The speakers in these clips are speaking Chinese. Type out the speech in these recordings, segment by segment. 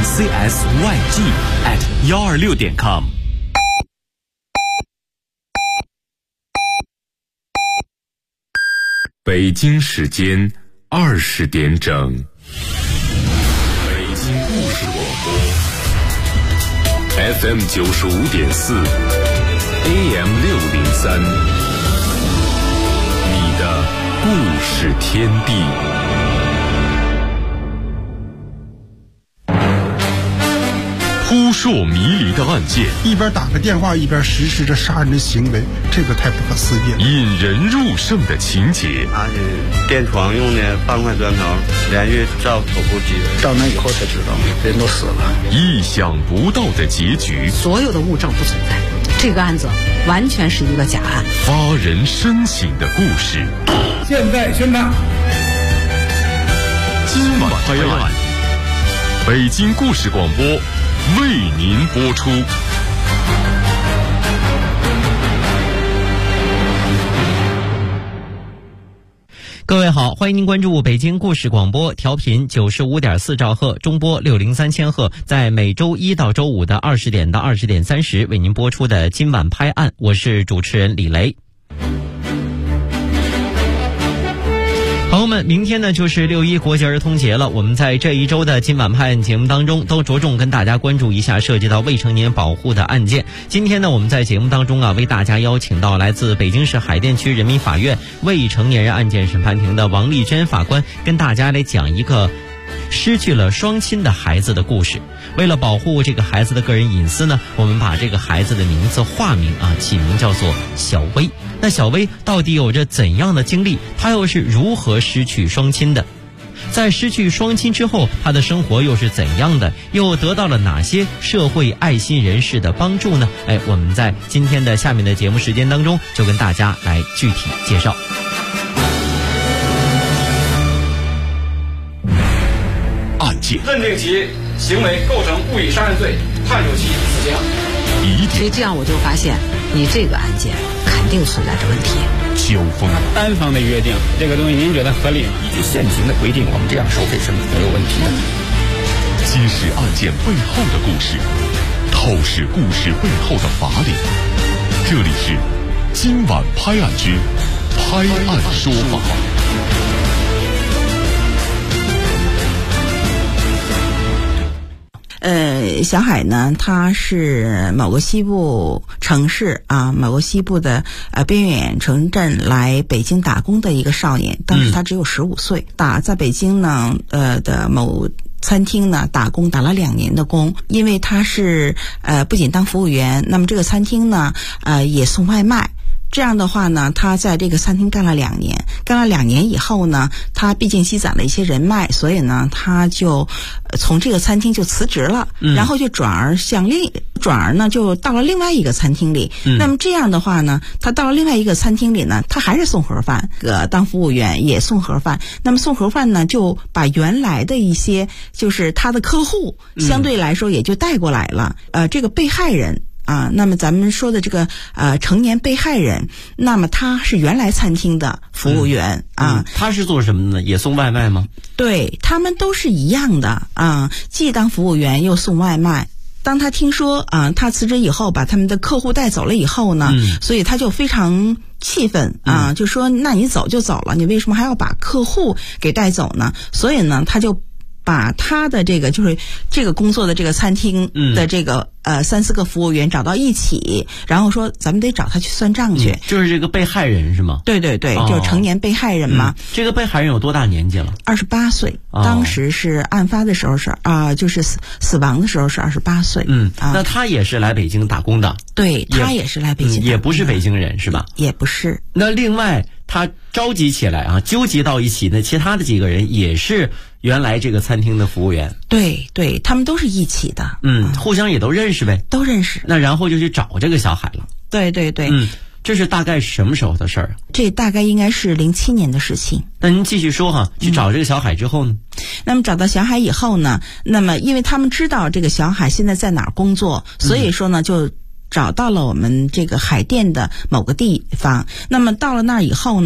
CSYG@126.com。 北京时间20点整，北京故事广播 FM 95.4 AM 603，你的故事天地。扑朔迷离的案件， 一边打个电话一边实施着杀人的行为，这个太不可思议了。 引人入胜的情节， 他是垫床用的半块砖头，连续照头部击人， 到那以后才知道人都死了。 意想不到的结局， 所有的物证不存在，这个案子完全是一个假案。 发人深省的故事， 现在宣判， 今晚拍案，北京故事广播为您播出。 各位好，欢迎您关注北京故事广播，调频95.4兆赫，中波603千赫，在每周一到周五的20点到20点30为您播出的今晚拍案，我是主持人李雷。朋友们，明天呢就是6·1国际儿童节了。我们在这一周的今晚拍案节目当中，都着重跟大家关注一下涉及到未成年保护的案件。今天呢，我们在节目当中为大家邀请到来自北京市海淀区人民法院未成年人案件审判庭的王丽娟法官，跟大家来讲一个失去了双亲的孩子的故事。为了保护这个孩子的个人隐私呢，我们把这个孩子的名字化名起名叫做小薇。那小薇到底有着怎样的经历？她又是如何失去双亲的？在失去双亲之后，她的生活又是怎样的？又得到了哪些社会爱心人士的帮助呢？我们在今天的下面的节目时间当中，就跟大家来具体介绍。 案件认定其行为构成故意杀人罪，判处其死刑。 所以这样我就发现，你这个案件肯定存在着问题。 纠纷， 单方的约定，这个东西您觉得合理吗？ 依据现行的规定，我们这样收费是没有问题的。 揭示案件背后的故事，透视故事背后的法理。这里是今晚拍案之拍案说法。 小海呢，他是某个西部城市某个西部的边远城镇来北京打工的一个少年，当时他只有15岁，在北京呢的某餐厅呢打工，打了2年的工。因为他是不仅当服务员，那么这个餐厅呢也送外卖。这样的话呢，他在这个餐厅干了2年，干了2年以后呢，他毕竟积攒了一些人脉，所以呢，他就从这个餐厅就辞职了，然后就转而呢就到了另外一个餐厅里。那么这样的话呢，他到了另外一个餐厅里呢，他还是送盒饭，当服务员也送盒饭。那么送盒饭呢，就把原来的一些就是他的客户，相对来说也就带过来了。这个被害人。那么咱们说的这个成年被害人，那么他是原来餐厅的服务员他是做什么的呢？也送外卖吗？ 对，他们都是一样的既当服务员又送外卖。当他听说他辞职以后把他们的客户带走了以后呢，所以他就非常气愤就说那你走就走了，你为什么还要把客户给带走呢？所以呢，他就把他的这个就是这个工作的这个餐厅的这个3-4个服务员找到一起，然后说咱们得找他去算账去。 就是这个被害人是吗？ 对对对，就是成年被害人嘛。 这个被害人有多大年纪了 ？28岁，当时是案发的时候是就是死亡的时候是28岁。 那他也是来北京打工的？ 对，他也是来北京打工的， 也不是北京人是吧？ 也不是。 那另外他召集起来纠集到一起的其他的几个人也是原来这个餐厅的服务员。 对对，他们都是一起的。 互相也都认识呗。 都认识。 那然后就去找这个小海了。 对对对。 这是大概什么时候的事儿？ 这大概应该是07年的事情。 那您继续说去找这个小海之后呢？ 那么找到小海以后呢，那么因为他们知道这个小海现在在哪儿工作，所以说呢就找到了我们这个海淀的某个地方。那么到了那儿以后呢，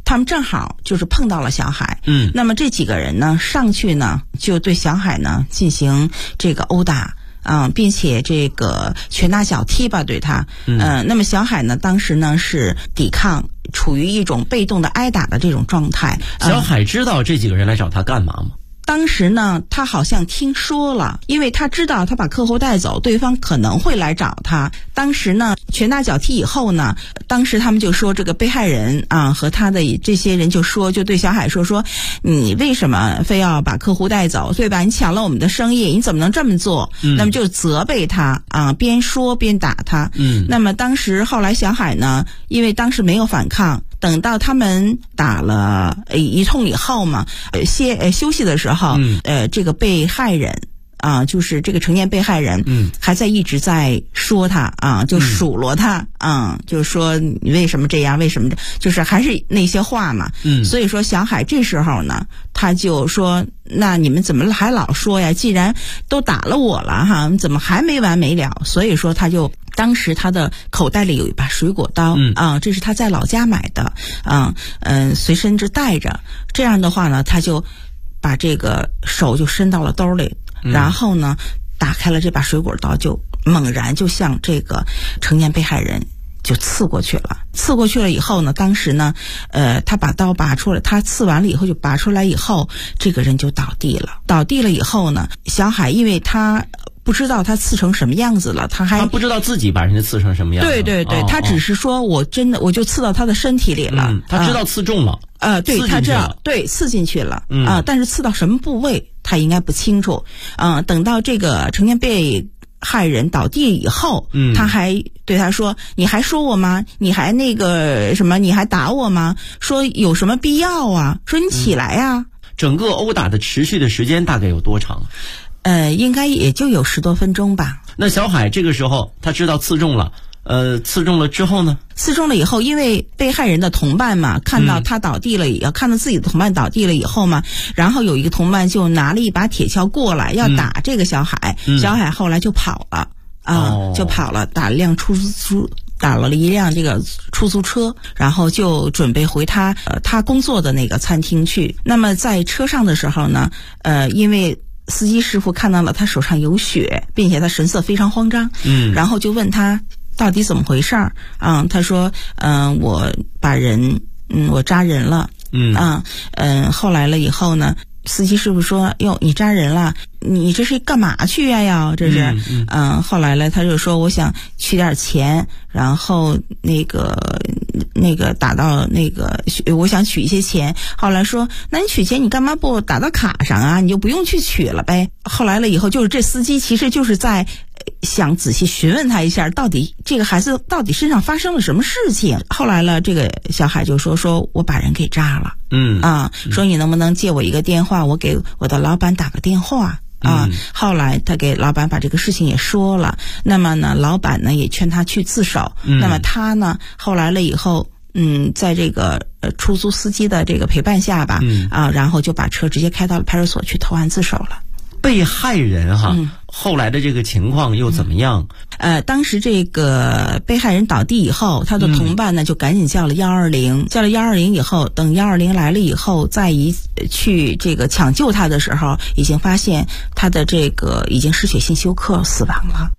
他们正好就是碰到了小海。那么这几个人呢上去呢就对小海呢进行这个殴打。并且这个拳打脚踢吧对他。那么小海呢当时呢是抵抗，处于一种被动的挨打的这种状态。 小海知道这几个人来找他干嘛吗？ 当时呢他好像听说了，因为他知道他把客户带走，对方可能会来找他。当时呢拳打脚踢以后呢，当时他们就说这个被害人和他的这些人就对小海说你为什么非要把客户带走，对吧？你抢了我们的生意，你怎么能这么做？那么就责备他边说边打他。那么当时后来小海呢因为当时没有反抗，等到他们打了一通以后嘛，休息的时候，这个被害人就是这个成年被害人，还在一直在说他就数落他就说你为什么这样，为什么就是还是那些话嘛。所以说小海这时候呢，他就说那你们怎么还老说呀？既然都打了我了哈，怎么还没完没了？所以说他就当时他的口袋里有一把水果刀这是他在老家买的随身就带着。这样的话呢，他就把这个手就伸到了兜里，然后呢打开了这把水果刀，就猛然就向这个成年被害人就刺过去了。刺过去了以后呢，当时呢他把刀拔出来，他刺完了以后就拔出来以后，这个人就倒地了。倒地了以后呢，小海因为他不知道他刺成什么样子了，他不知道自己把人家刺成什么样子。 对，他只是说我就刺到他的身体里了。 他知道刺中了。 对，他知道，对，刺进去了。但是刺到什么部位他应该不清楚。等到这个成年被害人倒地以后，他还对他说你还说我吗？你还那个什么？你还打我吗？说有什么必要啊？说你起来呀。 整个殴打的持续的时间大概有多长？ 应该也就有10多分钟吧。 那小海这个时候他知道刺中了，刺中了之后呢？ 刺中了以后，因为被害人的同伴嘛，看到他倒地了，看到自己的同伴倒地了以后嘛，然后有一个同伴就拿了一把铁锹过来要打这个小海。小海后来就跑了就跑了，打了一辆这个出租车，然后就准备回他工作的那个餐厅去。那么在车上的时候呢，因为司机师傅看到了他手上有血，并且他神色非常慌张，然后就问他到底怎么回事儿。他说我把人我扎人了。后来了以后呢，司机师傅说哟你扎人了，你这是干嘛去呀？这是后来了他就说我想取点钱，然后那个打到那个我想取一些钱。后来说那你取钱你干嘛不打到卡上啊？你就不用去取了呗。后来了以后就是这司机其实就是在想仔细询问他一下，到底这个孩子到底身上发生了什么事情。后来了这个小海就说我把人给扎了。说你能不能借我一个电话，我给我的老板打个电话。后来他给老板把这个事情也说了，那么呢老板呢也劝他去自首。那么他呢后来了以后在这个出租司机的这个陪伴下吧，然后就把车直接开到了派出所去投案自首了。 被害人后来的这个情况又怎么样？ 当时这个被害人倒地以后，他的同伴呢就赶紧叫了120，叫了120以后，等120来了以后，再去这个抢救他的时候，已经发现他的这个已经失血性休克死亡了。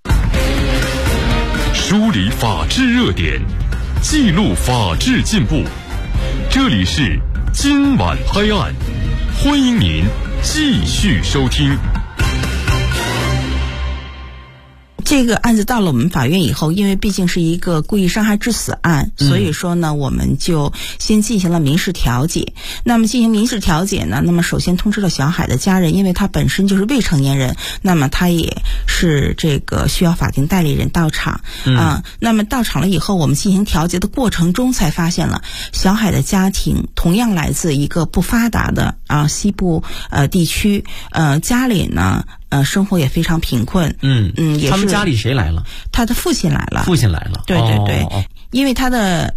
梳理法治热点，记录法治进步，这里是今晚拍案，欢迎您继续收听。 这个案子到了我们法院以后，因为毕竟是一个故意伤害致死案，所以说呢我们就先进行了民事调解。那么进行民事调解呢，那么首先通知了小海的家人，因为他本身就是未成年人，那么他也是这个需要法定代理人到场。那么到场了以后，我们进行调解的过程中才发现了小海的家庭同样来自一个不发达的西部地区，家里呢生活也非常贫困。也是他们家里谁来了？ 他的父亲来了。 父亲来了。 对，因为他的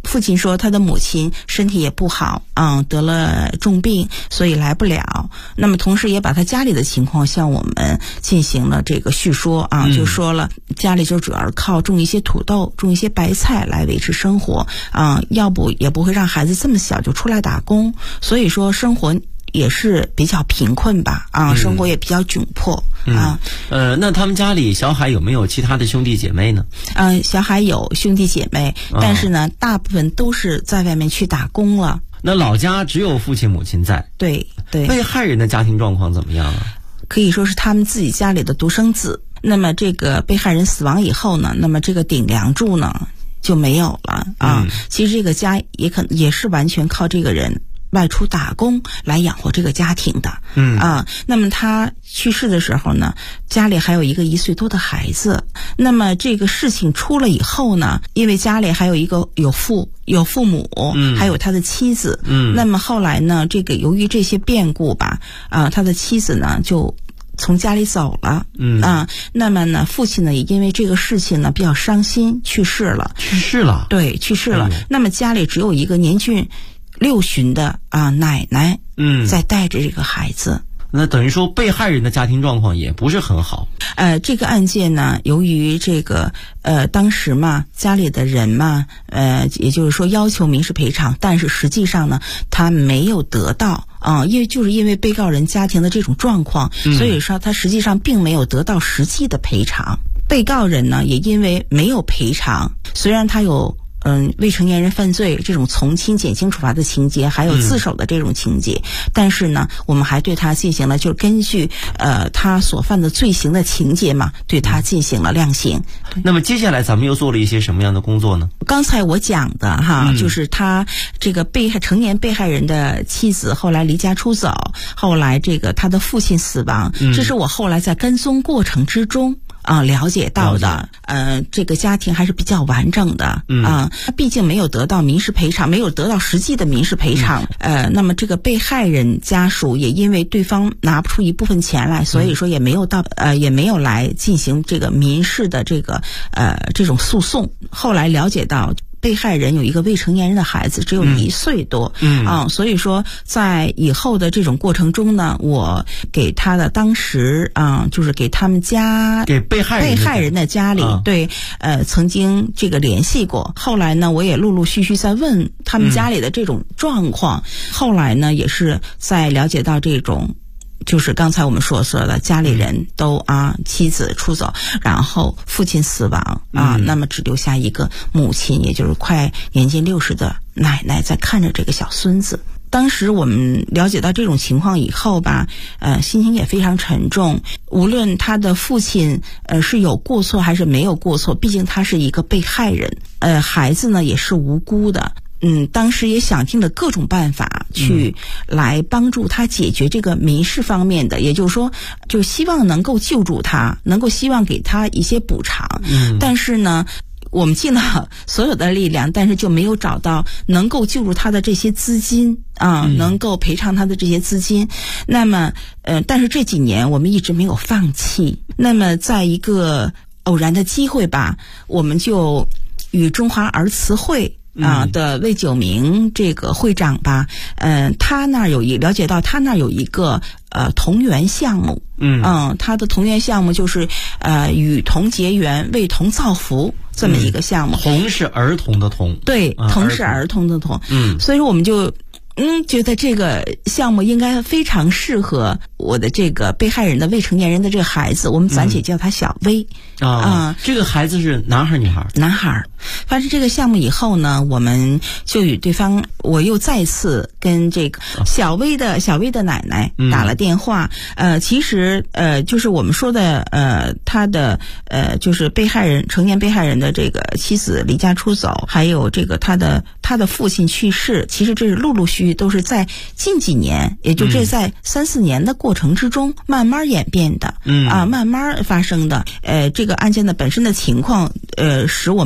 父亲说他的母亲身体也不好，得了重病，所以来不了。那么同时也把他家里的情况向我们进行了这个叙说就说了家里就主要靠种一些土豆，种一些白菜来维持生活要不也不会让孩子这么小就出来打工，所以说生活也是比较贫困吧生活也比较窘迫那他们家里小海有没有其他的兄弟姐妹呢？ 小海有兄弟姐妹，但是呢大部分都是在外面去打工了。 那老家只有父亲母亲在。 对。 被害人的家庭状况怎么样啊？ 可以说是他们自己家里的独生子。那么这个被害人死亡以后呢，那么这个顶梁柱呢就没有了其实这个家也是完全靠这个人外出打工来养活这个家庭的那么他去世的时候呢，家里还有一个1岁多的孩子。那么这个事情出了以后呢，因为家里还有一个有父母还有他的妻子那么后来呢，这个由于这些变故吧他的妻子呢就从家里走了那么呢父亲呢也因为这个事情呢比较伤心去世了。对，去世了那么家里只有一个年近6旬的奶奶在带着这个孩子。 那等于说被害人的家庭状况也不是很好。 这个案件呢，由于这个当时嘛家里的人嘛也就是说要求民事赔偿，但是实际上呢他没有得到因为被告人家庭的这种状况所以说他实际上并没有得到实际的赔偿。被告人呢也因为没有赔偿，虽然他有未成年人犯罪这种从轻减轻处罚的情节，还有自首的这种情节但是呢我们还对他进行了就根据他所犯的罪行的情节嘛，对他进行了量刑。 那么接下来咱们又做了一些什么样的工作呢？ 刚才我讲的就是他这个成年被害人的妻子后来离家出走，后来这个他的父亲死亡这是我后来在跟踪过程之中了解到的这个家庭还是比较完整的他毕竟没有得到民事赔偿，没有得到实际的民事赔偿那么这个被害人家属也因为对方拿不出一部分钱来，所以说也没有来进行这个民事的这种诉讼。后来了解到被害人有一个未成年人的孩子，只有1岁多所以说在以后的这种过程中呢，我给他的当时就是给他们家给被害人的家里对曾经这个联系过。后来呢我也陆陆续续在问他们家里的这种状况后来呢也是在了解到这种就是刚才我们说的家里人都妻子出走，然后父亲死亡那么只留下一个母亲，也就是快年近60的奶奶在看着这个小孙子。当时我们了解到这种情况以后吧心情也非常沉重。无论他的父亲是有过错还是没有过错，毕竟他是一个被害人孩子呢也是无辜的当时也想尽了各种办法去来帮助他解决这个民事方面的，也就是说就希望能够救助他，能够希望给他一些补偿但是呢我们尽了所有的力量，但是就没有找到能够救助他的这些资金能够赔偿他的这些资金。那么但是这几年我们一直没有放弃。那么在一个偶然的机会吧，我们就与中华儿慈会的魏九明这个会长吧他那儿了解到他那儿有一个同源项目他的同源项目就是与同结缘为同造福这么一个项目。 同是儿童的同， 对同是儿童的同所以说我们就觉得这个项目应该非常适合我的这个被害人的未成年人的这个孩子，我们暂且叫他小薇这个孩子是男孩女孩？ 男孩。发生这个项目以后呢，我们就与对方，我又再次跟这个小薇的奶奶打了电话其实就是我们说的他的就是成年被害人的这个妻子离家出走，还有这个他的父亲去世，其实这是陆陆续续都是在近几年，也就这在3-4年的过程之中慢慢演变的慢慢发生的这个案件的本身的情况使我们非常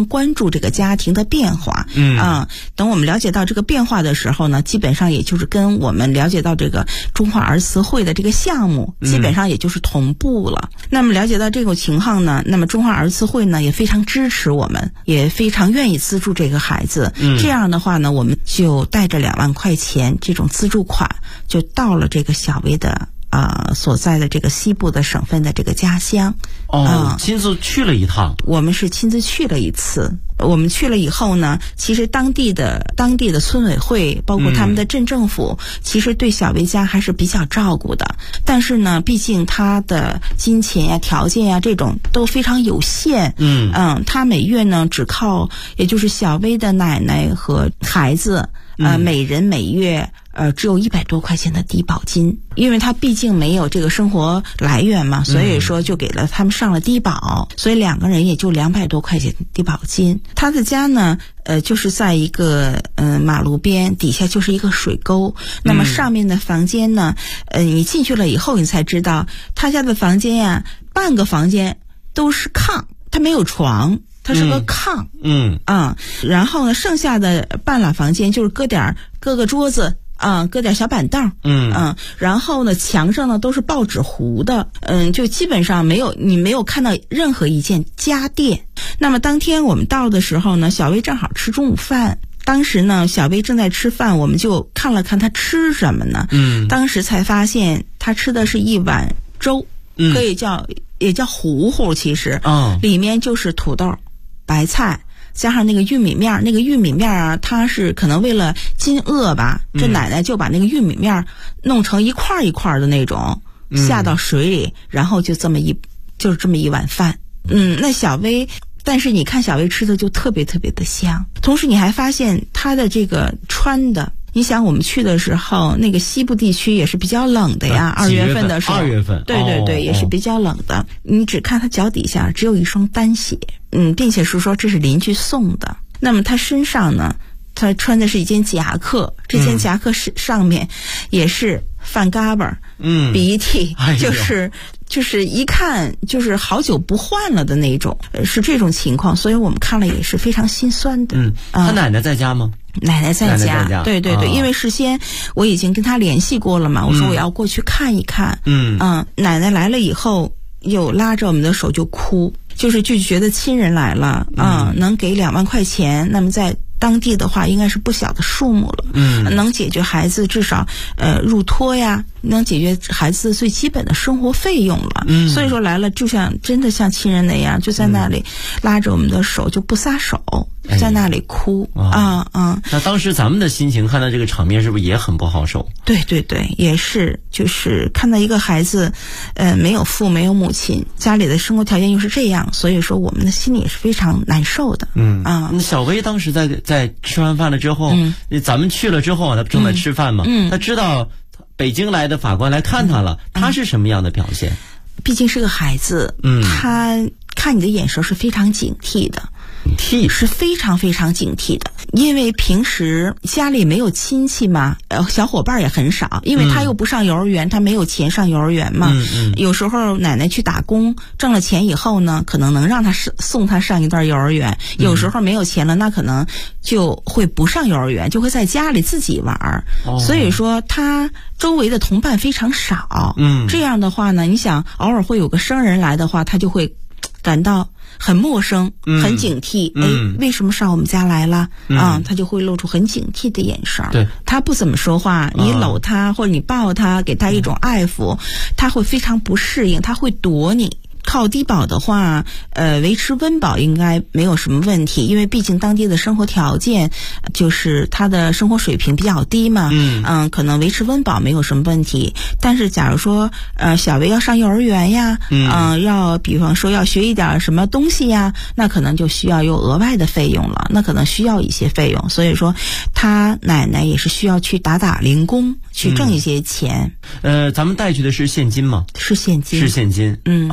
关注这个家庭的变化。等我们了解到这个变化的时候呢，基本上也就是跟我们了解到这个中华儿慈会的这个项目，基本上也就是同步了。那么了解到这种情况呢，那么中华儿慈会呢也非常支持我们，也非常愿意资助这个孩子。这样的话呢，我们就带着2万块钱这种资助款，就到了这个小薇的所在的这个西部的省份的这个家乡。 亲自去了一趟。 我们是亲自去了一次。我们去了以后呢，其实当地的村委会，包括他们的镇政府，其实对小薇家还是比较照顾的。但是呢，毕竟他的金钱呀、条件呀这种都非常有限。他每月呢只靠，也就是小薇的奶奶和孩子，每人每月只有100多块钱的低保金，因为他毕竟没有这个生活来源嘛，所以说就给了他们上了低保，所以2个人也就200多块钱低保金。他的家呢，就是在一个马路边，底下就是一个水沟。那么上面的房间呢，你进去了以后，你才知道他家的房间呀，半个房间都是炕，他没有床。它是个炕。然后呢，剩下的半拉房间就是搁个桌子。搁点小板凳。然后呢，墙上呢都是报纸糊的。就基本上你没有看到任何一件家电。那么当天我们到的时候呢，小薇正好吃中午饭。当时呢，小薇正在吃饭，我们就看了看她吃什么呢。当时才发现她吃的是一碗粥，也叫糊糊，其实里面就是土豆、白菜。加上那个玉米面啊，它是可能为了禁饿吧，这奶奶就把那个玉米面弄成一块一块的那种，下到水里，然后就是这么一碗饭。那小薇，但是你看小薇吃的就特别特别的香。同时你还发现她的这个穿的，你想我们去的时候，那个西部地区也是比较冷的呀，2月份的时候，2 月份， 对，也是比较冷的。你只看她脚底下只有一双单鞋，并且是说这是邻居送的。那么她身上呢，她穿的是一件夹克，这件夹克上面也是饭嘎巴，鼻涕，就是一看就是好久不换了的那种，是这种情况，所以我们看了也是非常心酸的。 他奶奶在家吗？ 奶奶在家，对，因为事先我已经跟他联系过了嘛，我说我要过去看一看。奶奶来了以后，又拉着我们的手就哭，就觉得亲人来了，能给2万块钱，那么在当地的话应该是不小的数目了。能解决孩子至少入托呀，能解决孩子最基本的生活费用了。所以说来了就真的像亲人那样，就在那里拉着我们的手就不撒手，在那里哭。 那当时咱们的心情看到这个场面是不是也很不好受？ 对，也是，就是看到一个孩子没有父没有母亲，家里的生活条件又是这样，所以说我们的心里也是非常难受的。 那小薇当时在吃完饭了之后，咱们去了之后，他正在吃饭嘛，他知道北京来的法官来看他了，他是什么样的表现？ 毕竟是个孩子，他看你的眼神是非常警惕的。是非常非常警惕的，因为平时家里没有亲戚嘛，小伙伴也很少，因为他又不上幼儿园，他没有钱上幼儿园嘛。有时候奶奶去打工挣了钱以后呢，可能能让他送他上一段幼儿园，有时候没有钱了，那可能就会不上幼儿园，就会在家里自己玩。所以说他周围的同伴非常少。这样的话呢，你想偶尔会有个生人来的话，他就会感到很陌生，很警惕。为什么上我们家来了？他就会露出很警惕的眼神。 对， 他不怎么说话，你搂他或者你抱他，给他一种爱抚，他会非常不适应，他会躲你。靠低保的话，维持温饱应该没有什么问题，因为毕竟当地的生活条件就是他的生活水平比较低嘛。可能维持温饱没有什么问题。但是假如说小薇要上幼儿园呀，要比方说要学一点什么东西呀，那可能就需要有额外的费用了，那可能需要一些费用。所以说他奶奶也是需要去打零工，去挣一些钱。 咱们带去的是现金吗？ 是现金。 是现金。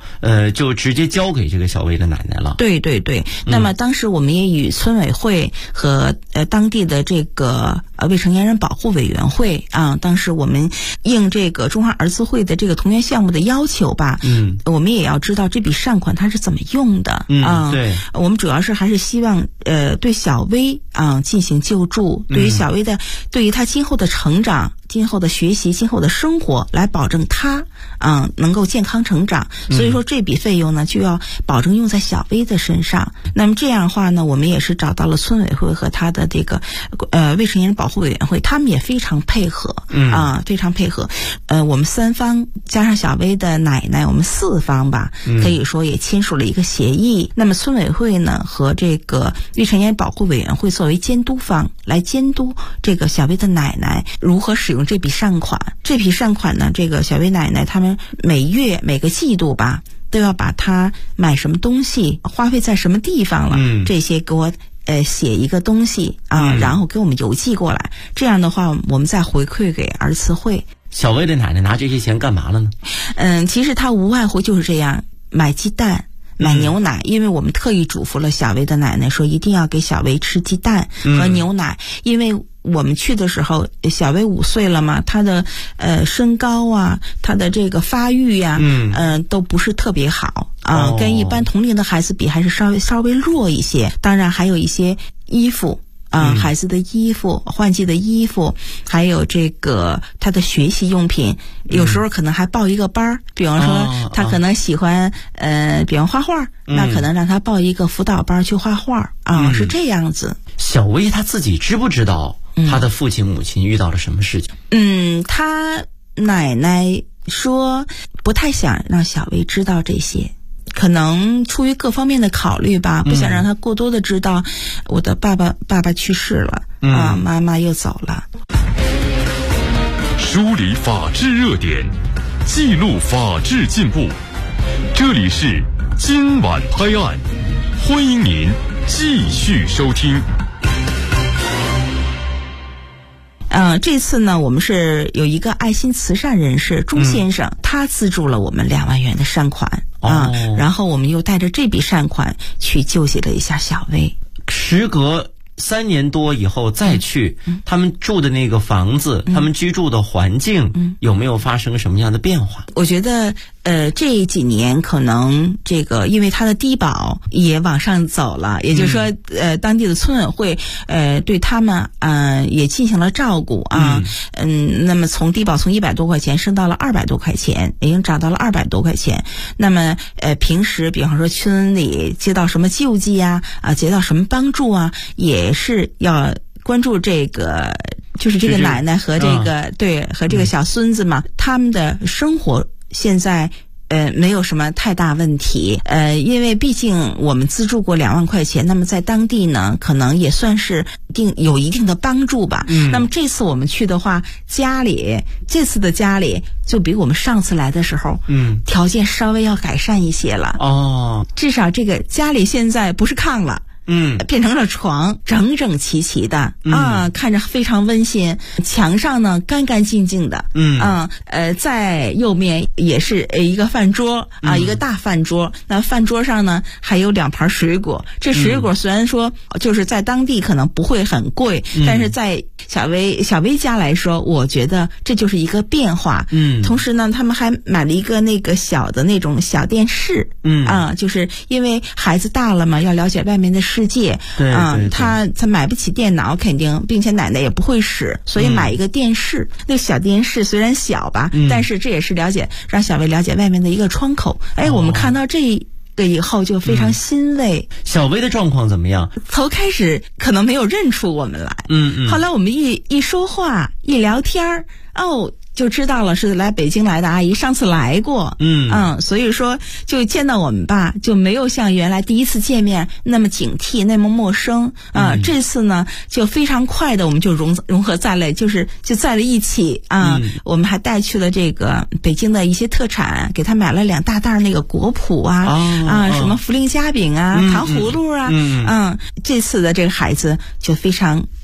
就直接交给这个小薇的奶奶了。 对对对，那么当时我们也与村委会和当地的这个未成年人保护委员会啊，当时我们应这个中华儿童会的这个同源项目的要求吧，我们也要知道这笔善款它是怎么用的对， 我们主要是还是希望对小薇进行救助，对于小薇的对于她今后的成长、今后的学习、今后的生活来保证她能够健康成长。所以说这笔费用呢就要保证用在小薇的身上。那么这样的话呢，我们也是找到了村委会和他的这个未成年人保护委员会，他们也非常配合非常配合。我们3方加上小薇的奶奶，我们4方吧，可以说也签署了一个协议。那么村委会呢和这个未成年人保护委员会作为监督方来监督这个小薇的奶奶如何使用这笔善款。这笔善款呢，这个小薇奶奶他们每月每个季度吧都要把它买什么东西花费在什么地方了，这些给我写一个东西然后给我们邮寄过来，这样的话我们再回馈给儿慈会。 小薇的奶奶拿这些钱干嘛了呢？ 其实她无外乎就是这样，买鸡蛋买牛奶，因为我们特意嘱咐了小薇的奶奶说一定要给小薇吃鸡蛋和牛奶，因为我们去的时候小薇5岁了嘛，她的身高啊，她的这个发育呀都不是特别好跟一般同龄的孩子比还是稍微弱一些。当然还有一些衣服孩子的衣服、换季的衣服，还有这个他的学习用品，有时候可能还报一个班，比方说他可能喜欢比方画画，那可能让他报一个辅导班去画画是这样子。 小薇他自己知不知道他的父亲母亲遇到了什么事情？ 他奶奶说不太想让小薇知道这些，可能出于各方面的考虑吧，不想让他过多的知道我的爸爸去世了妈妈又走了。 梳理法治热点，记录法治进步，这里是今晚拍案，欢迎您继续收听。 这次呢，我们是有一个爱心慈善人士钟先生，他资助了我们2万元的善款然后我们又带着这笔善款去救济了一下小薇。 时隔3年多以后再去，他们住的那个房子，他们居住的环境有没有发生什么样的变化？ 我觉得这几年可能这个因为他的低保也往上走了，也就是说当地的村委会对他们也进行了照顾那么从低保从100多块钱升到了200多块钱，已经涨到了200多块钱。那么平时比方说村里接到什么救济接到什么帮助也是要关注这个，就是这个奶奶和这个和这个小孙子嘛，他们的生活现在没有什么太大问题，因为毕竟我们资助过2万块钱，那么在当地呢，可能也算是有一定的帮助吧。那么这次我们去的话，这次的家里就比我们上次来的时候，条件稍微要改善一些了。至少这个家里现在不是炕了。变成了床，整整齐齐的看着非常温馨。墙上呢干干净净的，在右面也是一个饭桌一个大饭桌。那饭桌上呢还有2盘水果。这水果虽然说就是在当地可能不会很贵，但是在小薇家来说，我觉得这就是一个变化。同时呢，他们还买了一个那个小的那种小电视，就是因为孩子大了嘛，要了解外面的世界，他买不起电脑肯定，并且奶奶也不会使，所以买一个电视。那小电视虽然小吧，但是这也是让小薇了解外面的一个窗口。我们看到这个以后就非常欣慰。 小薇的状况怎么样？ 头开始可能没有认出我们来，后来我们一说话一聊天就知道了是来北京来的阿姨，上次来过，所以说就见到我们吧，就没有像原来第一次见面那么警惕，那么陌生这次呢，就非常快的我们就融合在了，就在了一起我们还带去了这个北京的一些特产，给他买了2大袋那个果脯什么茯苓夹饼糖葫芦这次的这个孩子就非常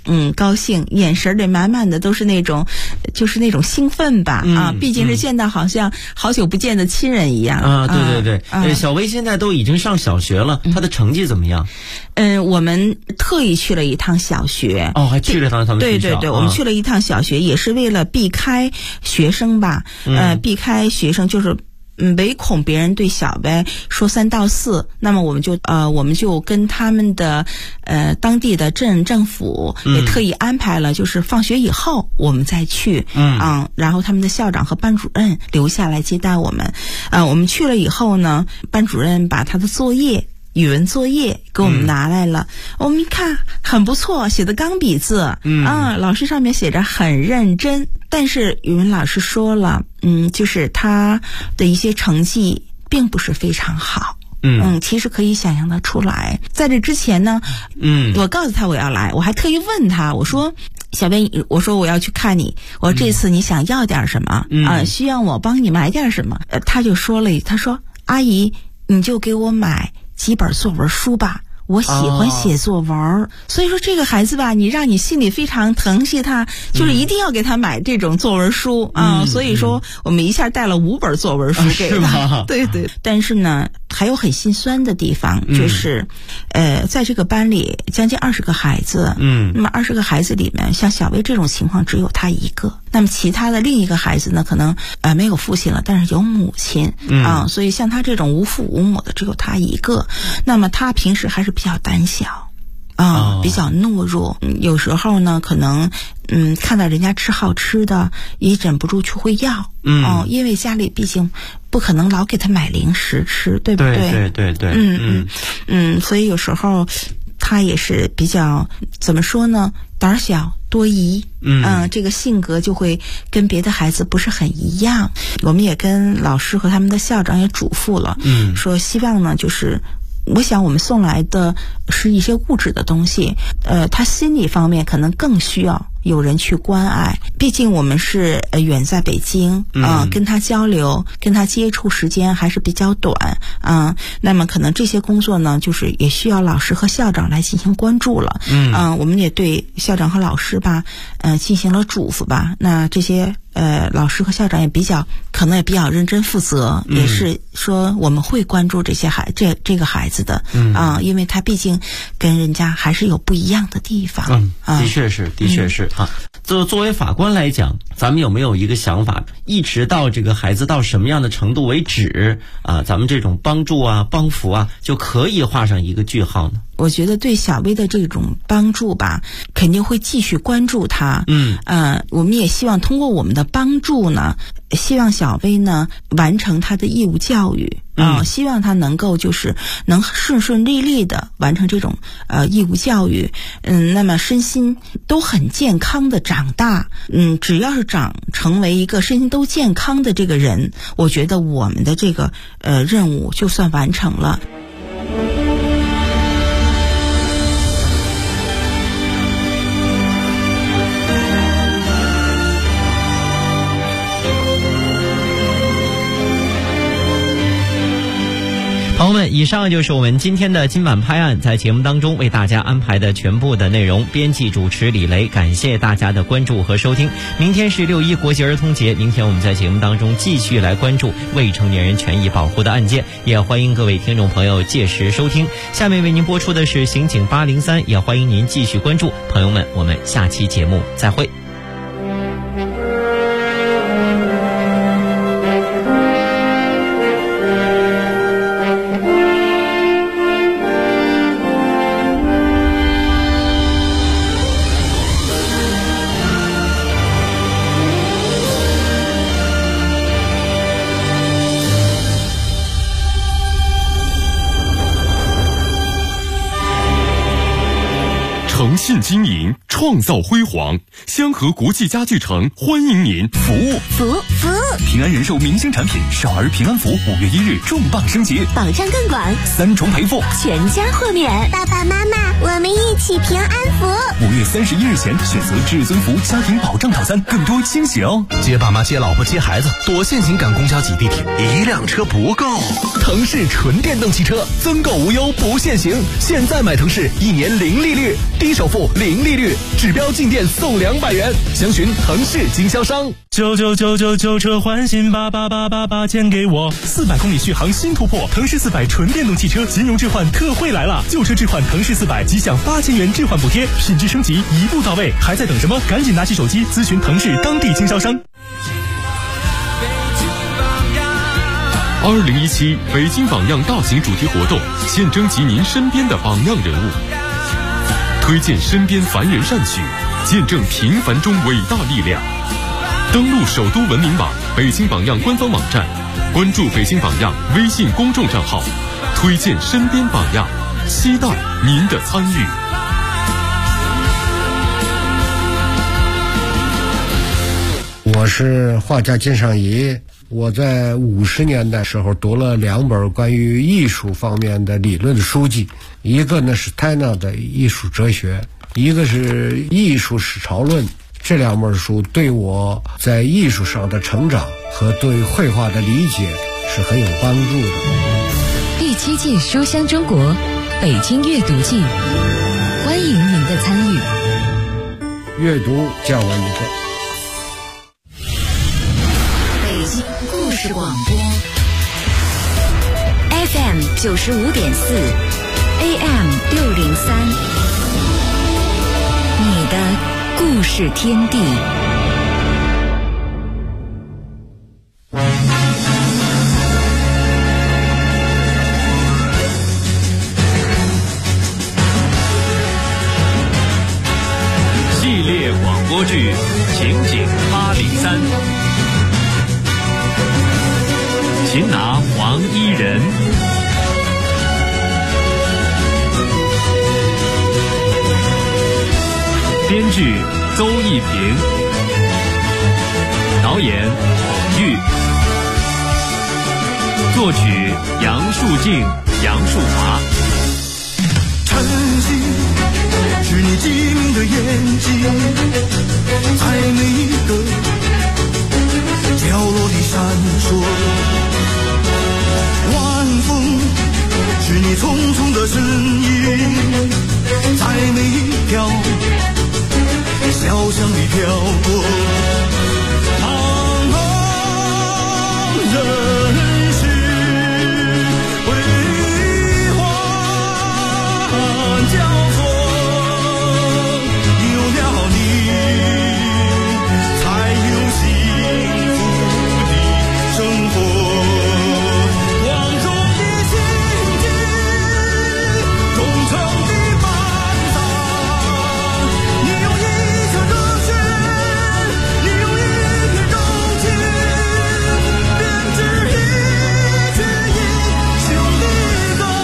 高兴，眼神里满满的都是那种就是那种兴奋吧毕竟是见到好像好久不见的亲人一样对，小薇现在都已经上小学了，她的成绩怎么样？ 我们特意去了一趟小学还去了趟他们学校。 对，我们去了一趟小学，也是为了避开学生吧避开学生就是唯恐别人对小薇说3道4，那么我们就跟他们的当地的镇政府也特意安排了，就是放学以后我们再去然后他们的校长和班主任留下来接待我们。我们去了以后呢，班主任把他的语文作业给我们拿来了，我们一看很不错，写的钢笔字老师上面写着很认真，但是语文老师说了就是他的一些成绩并不是非常好其实可以想象得出来。在这之前呢我告诉他我要来，我还特意问他，我说小薇，我说我要去看你，我说这次你想要点什么需要我帮你买点什么他就说了，他说阿姨你就给我买几本作文书吧，我喜欢写作文所以说这个孩子吧，你让你心里非常疼惜他，就是一定要给他买这种作文书所以说我们一下带了5本作文书给他对，但是呢还有很心酸的地方就是在这个班里将近20个孩子那么20个孩子里面像小薇这种情况只有他一个，那么其他的另一个孩子呢可能没有父亲了，但是有母亲所以像他这种无父无母的只有他一个，那么他平时还是比较胆小比较懦弱有时候呢可能看到人家吃好吃的也忍不住去会要因为家里毕竟不可能老给他买零食吃，对不对？对所以有时候他也是比较怎么说呢，胆小多疑这个性格就会跟别的孩子不是很一样。我们也跟老师和他们的校长也嘱咐了说希望呢就是我想我们送来的是一些物质的东西他心理方面可能更需要有人去关爱，毕竟我们是远在北京跟他交流跟他接触时间还是比较短那么可能这些工作呢就是也需要老师和校长来进行关注了我们也对校长和老师吧进行了嘱咐吧，那这些老师和校长也可能也比较认真负责也是说我们会关注这个孩子的因为他毕竟跟人家还是有不一样的地方的确是作为法官来讲，咱们有没有一个想法，一直到这个孩子到什么样的程度为止咱们这种帮助帮扶就可以画上一个句号呢？ 我觉得对小薇的这种帮助吧肯定会继续关注她我们也希望通过我们的帮助呢，希望小薇呢完成她的义务教育希望她能够就是能顺利利的完成这种义务教育那么身心都很健康的长大只要是成为一个身心都健康的这个人，我觉得我们的这个任务就算完成了。 朋友们，以上就是我们今天的今晚拍案在节目当中为大家安排的全部的内容。编辑主持李雷，感谢大家的关注和收听。明天是6·1国际儿童节，明天我们在节目当中继续来关注未成年人权益保护的案件，也欢迎各位听众朋友届时收听。下面为您播出的是刑警803，也欢迎您继续关注。朋友们，我们下期节目再会。 诚信经营，创造辉煌。香河国际家具城欢迎您。服务。平安人寿明星产品少儿平安福5月1日重磅升级， 保障更广 ，3重赔付， 全家豁免。 爸爸妈妈，我们一起平安福。 5月31日前选择至尊福家庭保障套餐，更多惊喜哦！ 接爸妈、接老婆、接孩子，躲现行赶公交挤地铁，一辆车不够。腾势纯电动汽车增购无忧不限行，现在买腾势1年0利率，低首付付零利率，指标进店送200元，详询腾势经销商。 99999车换新8888钱给我，400公里续航新突破，腾势400纯电动汽车金融置换特惠来了，旧车置换腾势400即享8000元置换补贴，品质升级一步到位，还在等什么？赶紧拿起手机咨询腾势当地经销商。 2017北京榜样大型主题活动，现征集您身边的榜样人物，推荐身边凡人善举，见证平凡中伟大力量。登录首都文明网、北京榜样官方网站，关注北京榜样微信公众账号，推荐身边榜样，期待您的参与。 我是画家金尚仪，我在50年代时候读了2本关于艺术方面的理论书籍，一个呢是泰纳的艺术哲学，一个是艺术史潮论。这2本书对我在艺术上的成长和对绘画的理解是很有帮助的。 第7届书香中国北京阅读季，欢迎您的参与。 阅读叫我一个。 北京故事广播 FM 95.4 AM 603，你的故事天地。 系列广播剧《情景803》，擒拿黄衣人。编剧邹一平，导演孔玉，作曲杨树静、杨树华。 晨曦是你机灵的眼睛，在每一个角落里闪烁。晚风是你匆匆的身影，在每一条小巷里飘过。茫茫人世辉煌交错，有了你才有幸福的生活。广州的情景，忠诚的班长，你有一颗热血，你有一片柔情，编织一曲英雄的歌。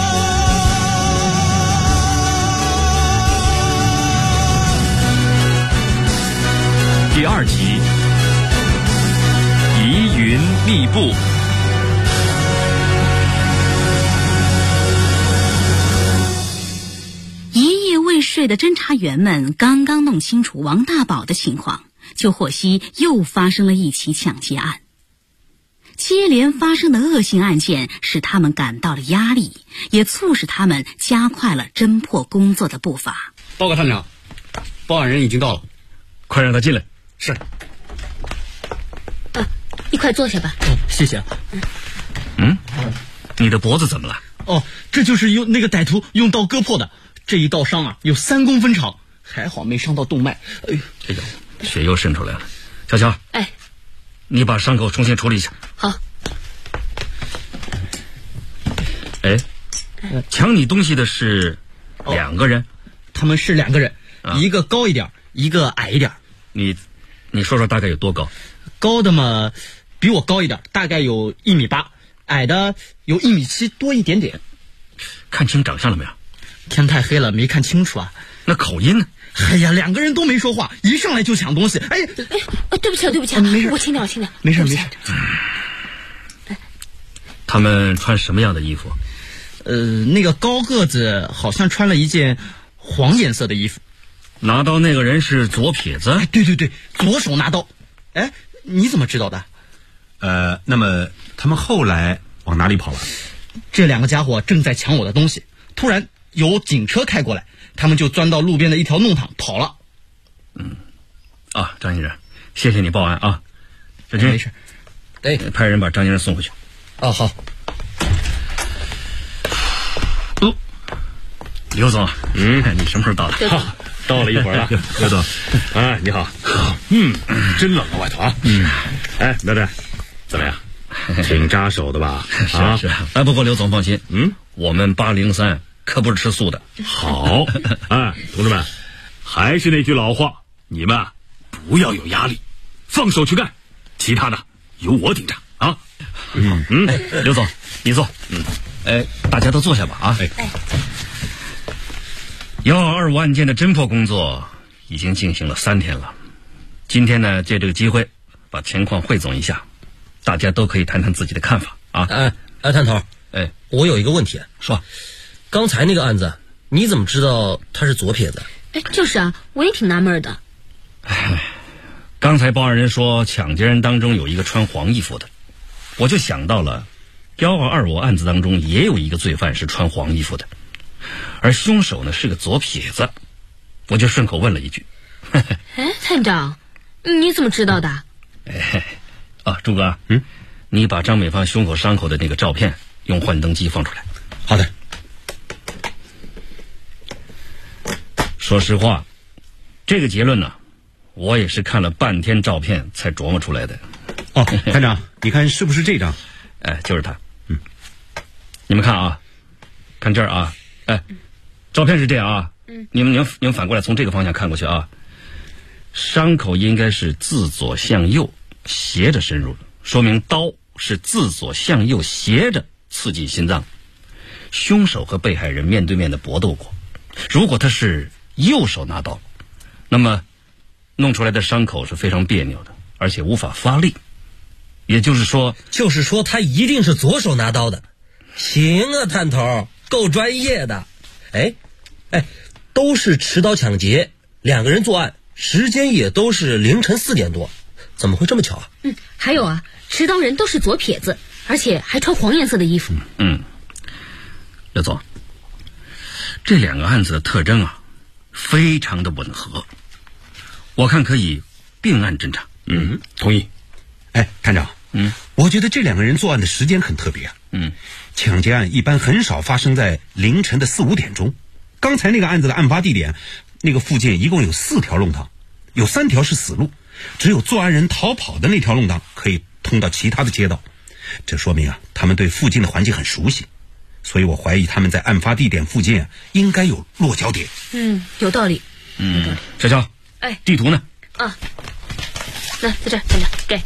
第2集，疑云密布。 一夜未睡的侦查员们刚刚弄清楚王大宝的情况，就获悉又发生了一起抢劫案。接连发生的恶性案件使他们感到了压力，也促使他们加快了侦破工作的步伐。 报告探长，报案人已经到了， 快让他进来。 是。 你快坐下吧。 谢谢。 你的脖子怎么了？ 这就是用那个歹徒用刀割破的，这一刀伤有3公分长，还好没伤到动脉。 哎呦，血又渗出来了。小乔，你把伤口重新处理一下。 好。 抢你东西的是2个人？ 他们是2个人，一个高一点，一个矮一点。 你说说大概有多高？ 高的嘛，比我高一点，大概有1.8米，矮的有1.7米多一点点。 看清长相了没有？ 天太黑了，没看清楚啊。 那口音呢？ 哎呀，2个人都没说话，一上来就抢东西。 对不起， 没事， 我轻点。 没事。 他们穿什么样的衣服？ 那个高个子好像穿了一件黄颜色的衣服。 拿刀那个人是左撇子？ 对，左手拿刀。你怎么知道的？ 那么他们后来往哪里跑了？ 这2个家伙正在抢我的东西，突然有警车开过来， 他们就钻到路边的一条弄堂跑了。 张先生，谢谢你报案啊。小军， 没事。 派人把张先生送回去。 好。 刘总，你什么时候到的？ 到了一会儿了。 刘总， 你好。真冷啊，外头啊。苗队，怎么样？挺扎手的吧？ 是。不过刘总放心，我们803可不是吃素的。 好，同志们，还是那句老话，你们不要有压力，放手去干，其他的由我顶着啊。 刘总，你坐。大家都坐下吧啊。125案件的侦破工作已经进行了3天了，今天呢，借这个机会把情况汇总一下，大家都可以谈谈自己的看法啊。 探头，我有一个问题， 说， 刚才那个案子，你怎么知道他是左撇子？ 就是啊，我也挺纳闷的。 刚才报案人说抢劫人当中有一个穿黄衣服的，我就想到了122案子当中也有一个罪犯是穿黄衣服的，而凶手呢是个左撇子，我就顺口问了一句。 探长，你怎么知道的？ 朱哥，你把张美芳胸口伤口的那个照片用幻灯机放出来。 好的。 说实话，这个结论呢，我也是看了半天照片才琢磨出来的。 探长，你看是不是这张？ 就是他。你们看啊，看这儿啊，照片是这样啊。你们反过来从这个方向看过去啊。伤口应该是自左向右斜着深入的，说明刀是自左向右斜着刺进心脏。凶手和被害人面对面的搏斗过，如果他是右手拿刀，那么弄出来的伤口是非常别扭的，而且无法发力。也就是说他一定是左手拿刀的。行啊，探头，够专业的。都是持刀抢劫，2个人作案，时间也都是凌晨4点多，怎么会这么巧啊？ 还有啊，持刀人都是左撇子，而且还穿黄颜色的衣服。 刘总，这2个案子的特征啊，非常的吻合，我看可以并案侦查。 同意。探长，我觉得这2个人作案的时间很特别啊。抢劫案一般很少发生在凌晨的4、5点钟。刚才那个案子的案发地点，那个附近一共有4条弄堂，有3条是死路，只有作案人逃跑的那条弄堂可以通到其他的街道。这说明啊，他们对附近的环境很熟悉，所以我怀疑他们在案发地点附近应该有落脚点。 有道理。 小乔，地图呢？ 来，在这儿，探长，给。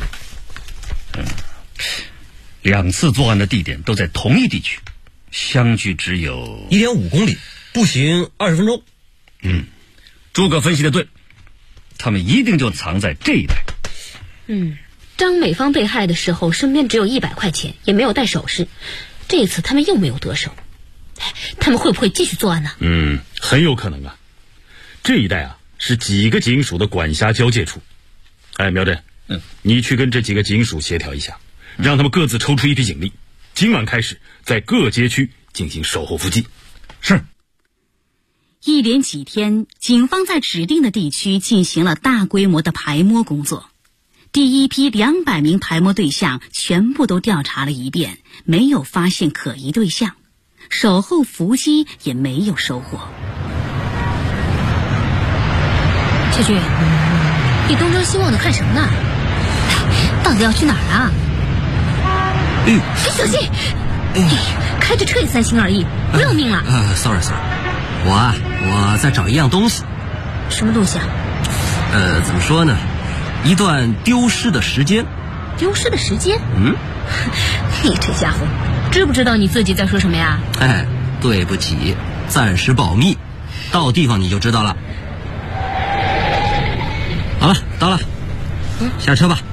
2次作案的地点都在同一地区，相距只有 1.5公里，步行20分钟。 诸葛分析的对，他们一定就藏在这一带。 张美芳被害的时候身边只有100块钱，也没有带首饰，这次他们又没有得手，他们会不会继续作案呢？ 很有可能啊。这一带啊是几个警署的管辖交界处。苗队，你去跟这几个警署协调一下，让他们各自抽出一批警力，今晚开始在各街区进行守候伏击。 是。 一连几天，警方在指定的地区进行了大规模的排摸工作。第一批200名排摸对象全部都调查了一遍，没有发现可疑对象，守候伏击也没有收获。 小军，你东张西望的看什么呢？到底要去哪儿啊？小心！开着车也3心2意，不要命了。 sorry， 我在找一样东西。 什么东西啊？ 怎么说呢？一段丢失的时间。 丢失的时间？你这家伙，知不知道你自己在说什么呀？ 对不起，暂时保密，到地方你就知道了。好了，到了，下车吧。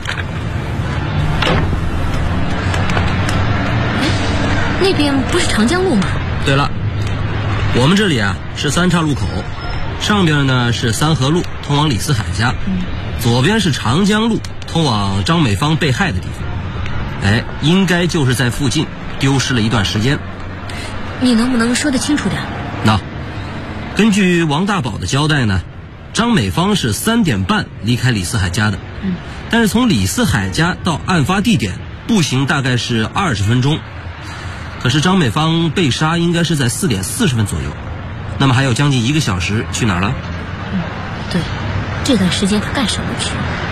那边不是长江路吗？ 对了，我们这里啊是3岔路口，上边呢是3河路通往李四海家，左边是长江路通往张美芳被害的地方。应该就是在附近丢失了一段时间。 你能不能说得清楚点？ 根据王大宝的交代呢，张美芳是3点半离开李四海家的，但是从李四海家到案发地点步行大概是20分钟。可是张美芳被杀应该是在4点40分左右，那么还有将近1个小时去哪儿了？ 对，这段时间他干什么去？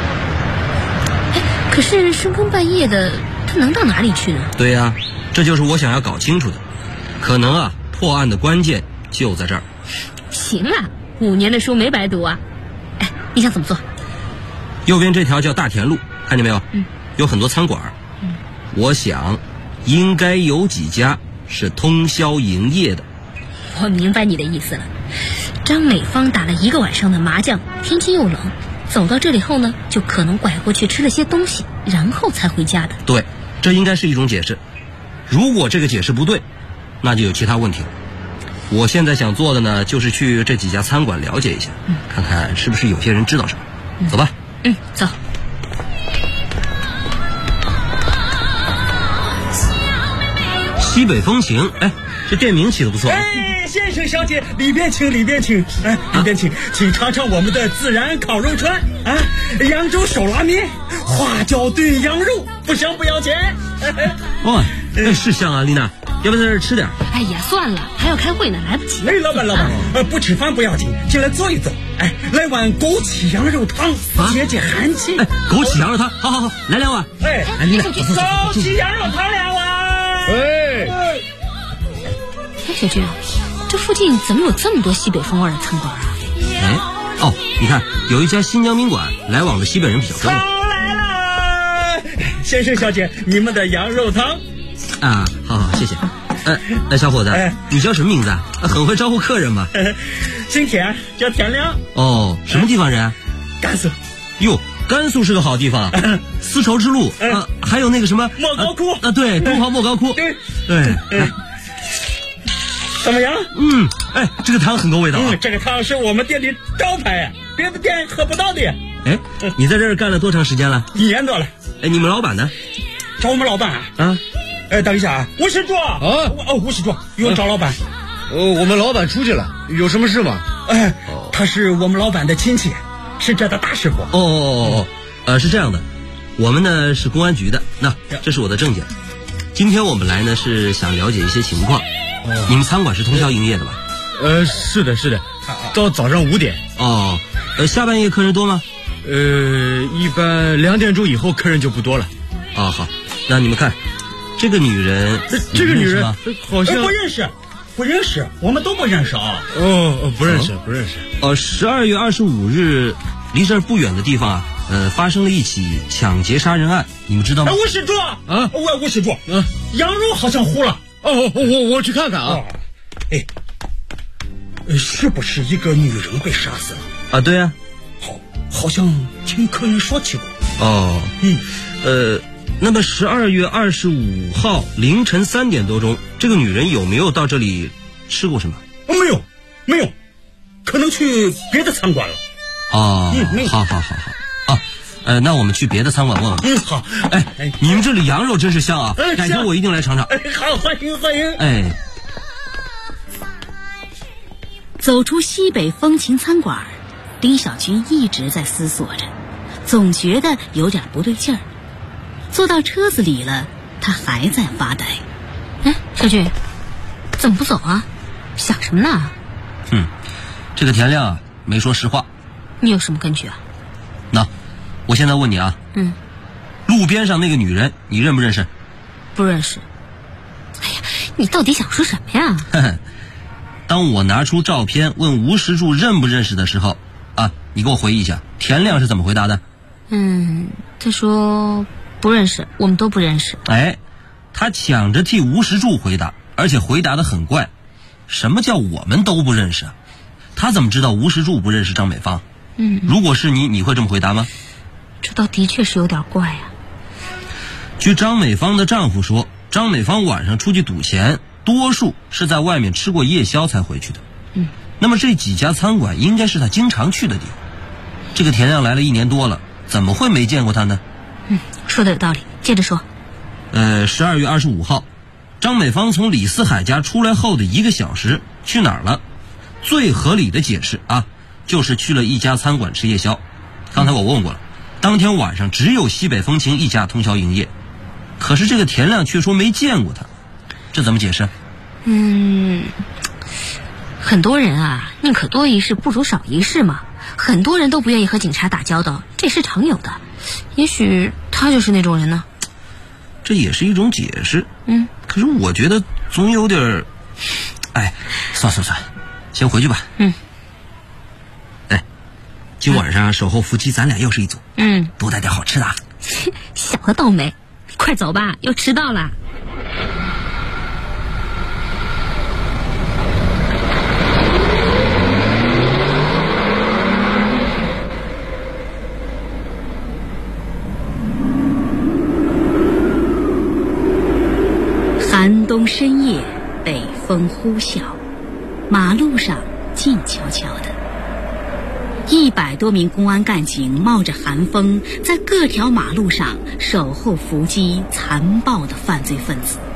可是深更半夜的，他能到哪里去呢？ 对呀，这就是我想要搞清楚的。可能啊，破案的关键就在这儿。 行啊，5年的书没白读啊。哎，你想怎么做？ 右边这条叫大田路，看见没有？有很多餐馆。我想应该有几家是通宵营业的。 我明白你的意思了。张美芳打了1个晚上的麻将，天气又冷，走到这里后呢，就可能拐过去吃了些东西，然后才回家的。 对，这应该是一种解释。如果这个解释不对，那就有其他问题了。我现在想做的呢，就是去这几家餐馆了解一下，看看是不是有些人知道什么。走吧。 走。 西北风情，哎，这店名起得不错。 先生小姐，里边请，里边请，里边请，请尝尝我们的孜然烤肉串啊，扬州手拉面，花椒炖羊肉，不香不要钱。 是香啊，丽娜，要不在这儿吃点？ 哎呀，算了，还要开会呢，来不及。 老板，不吃饭不要紧，进来坐一坐。来碗枸杞羊肉汤，解解寒气。 枸杞羊肉汤，好，来2碗。丽娜， 枸杞羊肉汤2碗。 小军，这附近怎么有这么多西北风味的餐馆啊？ 你看，有一家新疆宾馆，来往的西北人比较多。 来了，先生小姐，你们的羊肉汤。 好，谢谢。小伙子，你叫什么名字啊？很会招呼客人嘛。 姓田，叫田亮。 什么地方人？ 甘肃。 哟，甘肃是个好地方，丝绸之路，还有那个什么莫高窟。 对，敦煌莫高窟。对。 怎么样？ 这个汤很够味道啊。 这个汤是我们店里招牌，别的店喝不到的。 你在这儿干了多长时间了 ？1年多了。 你们老板呢？ 找我们老板啊？等一下啊，吴师傅吴师傅，有找老板。 我们老板出去了，有什么事吗？ 他是我们老板的亲戚，是这的大师傅。是这样的，我们呢是公安局的，这是我的证件。今天我们来呢是想了解一些情况。你们餐馆是通宵营业的吧？ 是的，到早上5点。 下半夜客人多吗？ 一般2点钟以后客人就不多了。 好，那你们看，这个女人， 这个女人好像不认识，我们都不认识啊。 不认识。 12月25日，离这儿不远的地方发生了一起抢劫杀人案，你们知道吗？ 吴师傅吴师傅，羊肉好像糊了。 我去看看啊。 是不是一个女人被杀死了？ 对啊。 好像听客人说起过。 那么12月25号凌晨3点多钟，这个女人有没有到这里吃过什么？ 没有，可能去别的餐馆了。 好。那我们去别的餐馆问问。 好。 你们这里羊肉真是香啊！改天我一定来尝尝。 好，欢迎。 走出西北风情餐馆，丁小军一直在思索着，总觉得有点不对劲儿。坐到车子里了，他还在发呆。 小军，怎么不走啊？想什么呢？ 这个田亮啊，没说实话。 你有什么根据啊？ 我现在问你啊，路边上那个女人，你认不认识？ 不认识。你到底想说什么呀？ 当我拿出照片问吴石柱认不认识的时候，你给我回忆一下，田亮是怎么回答的？ 他说不认识，我们都不认识。 他抢着替吴石柱回答，而且回答得很怪。什么叫我们都不认识啊？他怎么知道吴石柱不认识张美芳？如果是你会这么回答吗？ 这倒的确是有点怪啊。 据张美芳的丈夫说，张美芳晚上出去赌钱，多数是在外面吃过夜宵才回去的。那么这几家餐馆应该是他经常去的地方。这个田亮来了1年多了，怎么会没见过他呢？ 说的有道理，接着说。 12月25号，张美芳从李四海家出来后的1个小时去哪儿了？ 最合理的解释啊，就是去了一家餐馆吃夜宵。刚才我问过了，当天晚上只有西北风情一家通宵营业，可是这个田亮却说没见过他，这怎么解释？ 很多人啊，宁可多一事不如少一事嘛。很多人都不愿意和警察打交道，这是常有的。也许他就是那种人呢。 这也是一种解释。可是我觉得总有点算，先回去吧。今晚上守候伏击，咱俩又是一组。多带点好吃的。 想得倒美，快走吧，要迟到了。 寒冬深夜，北风呼啸，马路上静悄悄的。100多名公安干警冒着寒风，在各条马路上守候伏击残暴的犯罪分子。